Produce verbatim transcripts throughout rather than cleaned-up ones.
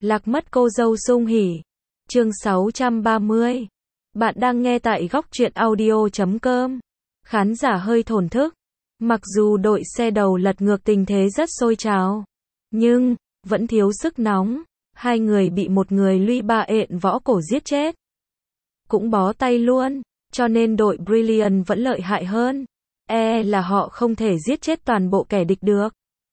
Lạc mất cô dâu sung hỉ. Chương sáu trăm ba mươi. Bạn đang nghe tại góc truyện audio chấm com. Khán giả hơi thổn thức. Mặc dù đội xe đầu lật ngược tình thế rất sôi trào, nhưng vẫn thiếu sức nóng. Hai người bị một người Luy Ba ện võ cổ giết chết. Cũng bó tay luôn, cho nên đội Brilliant vẫn lợi hại hơn. E là họ không thể giết chết toàn bộ kẻ địch được.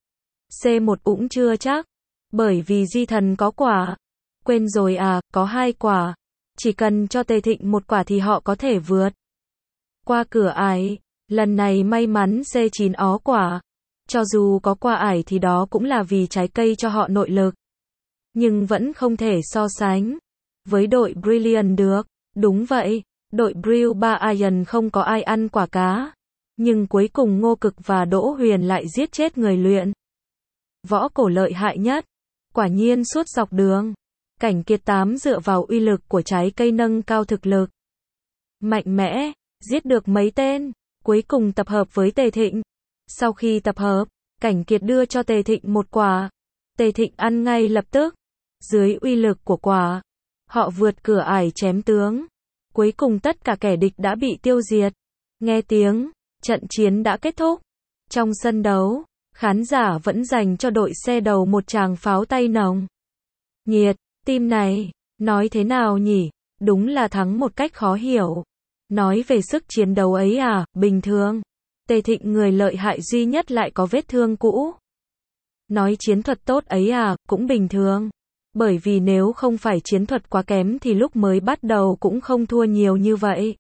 C một cũng chưa chắc, bởi vì Di Thần có quả. Quên rồi à, có hai quả. Chỉ cần cho Tề Thịnh một quả thì họ có thể vượt qua cửa ải. Lần này may mắn C chín ó quả. Cho dù có qua ải thì đó cũng là vì trái cây cho họ nội lực. Nhưng vẫn không thể so sánh với đội Brilliant được. Đúng vậy, đội Brill ba Iron không có ai ăn quả cá. Nhưng cuối cùng Ngô Cực và Đỗ Huyền lại giết chết người luyện võ cổ lợi hại nhất. Quả nhiên suốt dọc đường, Cảnh Kiệt tám dựa vào uy lực của trái cây nâng cao thực lực mạnh mẽ, giết được mấy tên, cuối cùng tập hợp với Tề Thịnh. Sau khi tập hợp, Cảnh Kiệt đưa cho Tề Thịnh một quả. Tề Thịnh ăn ngay lập tức. Dưới uy lực của quả, họ vượt cửa ải chém tướng. Cuối cùng tất cả kẻ địch đã bị tiêu diệt. Nghe tiếng, trận chiến đã kết thúc. Trong sân đấu, khán giả vẫn dành cho đội xe đầu một tràng pháo tay nồng nhiệt. Team này, nói thế nào nhỉ? Đúng là thắng một cách khó hiểu. Nói về sức chiến đấu ấy à, bình thường. Tề Thịnh người lợi hại duy nhất lại có vết thương cũ. Nói chiến thuật tốt ấy à, cũng bình thường. Bởi vì nếu không phải chiến thuật quá kém thì lúc mới bắt đầu cũng không thua nhiều như vậy.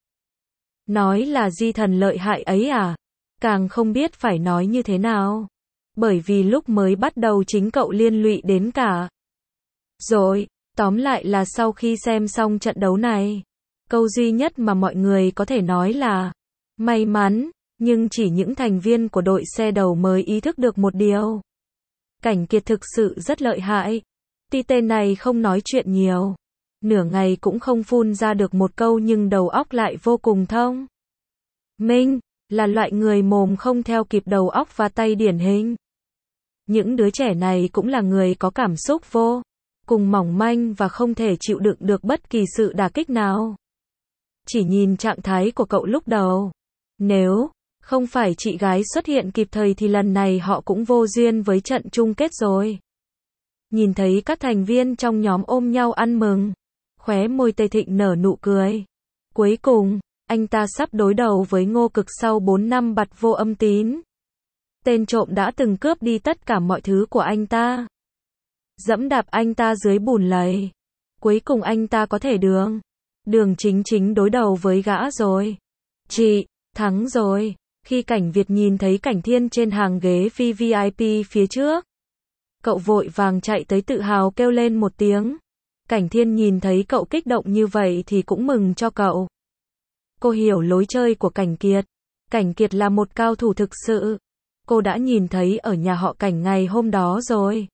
Nói là Di Thần lợi hại ấy à, càng không biết phải nói như thế nào. Bởi vì lúc mới bắt đầu chính cậu liên lụy đến cả. Rồi, tóm lại là sau khi xem xong trận đấu này, câu duy nhất mà mọi người có thể nói là may mắn, nhưng chỉ những thành viên của đội xe đầu mới ý thức được một điều. Cảnh Kiệt thực sự rất lợi hại. Ti tên này không nói chuyện nhiều, nửa ngày cũng không phun ra được một câu nhưng đầu óc lại vô cùng thông minh, là loại người mồm không theo kịp đầu óc và tay điển hình. Những đứa trẻ này cũng là người có cảm xúc vô cùng mỏng manh và không thể chịu đựng được bất kỳ sự đả kích nào. Chỉ nhìn trạng thái của cậu lúc đầu, nếu không phải chị gái xuất hiện kịp thời thì lần này họ cũng vô duyên với trận chung kết rồi. Nhìn thấy các thành viên trong nhóm ôm nhau ăn mừng, khóe môi Tề Thịnh nở nụ cười. Cuối cùng, anh ta sắp đối đầu với Ngô Cực sau bốn năm bặt vô âm tín. Tên trộm đã từng cướp đi tất cả mọi thứ của anh ta, dẫm đạp anh ta dưới bùn lầy. Cuối cùng anh ta có thể đường đường chính chính đối đầu với gã rồi. Chị, thắng rồi. Khi Cảnh Việt nhìn thấy Cảnh Thiên trên hàng ghế vi vi ai pi phía trước, cậu vội vàng chạy tới tự hào kêu lên một tiếng. Cảnh Thiên nhìn thấy cậu kích động như vậy thì cũng mừng cho cậu. Cô hiểu lối chơi của Cảnh Kiệt. Cảnh Kiệt là một cao thủ thực sự. Cô đã nhìn thấy ở nhà họ Cảnh ngày hôm đó rồi.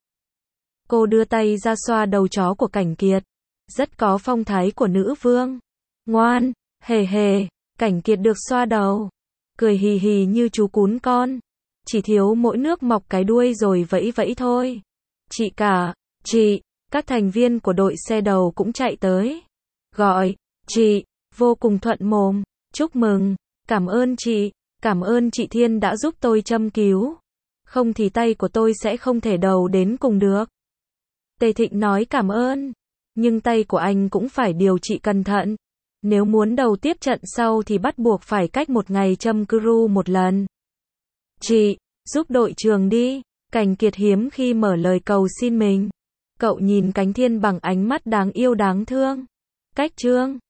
Cô đưa tay ra xoa đầu chó của Cảnh Kiệt. Rất có phong thái của nữ vương. Ngoan, hề hề, Cảnh Kiệt được xoa đầu. Cười hì hì như chú cún con. Chỉ thiếu mỗi nước mọc cái đuôi rồi vẫy vẫy thôi. Chị cả, chị, các thành viên của đội xe đầu cũng chạy tới. Gọi, chị, vô cùng thuận mồm. Chúc mừng, cảm ơn chị, cảm ơn chị Thiên đã giúp tôi châm cứu. Không thì tay của tôi sẽ không thể đầu đến cùng được. Tề Thịnh nói cảm ơn. Nhưng tay của anh cũng phải điều trị cẩn thận. Nếu muốn đầu tiếp trận sau thì bắt buộc phải cách một ngày châm cứu một lần. Chị, giúp đội trưởng đi. Cảnh Kiệt hiếm khi mở lời cầu xin mình. Cậu nhìn Cảnh Thiên bằng ánh mắt đáng yêu đáng thương. Cách trương.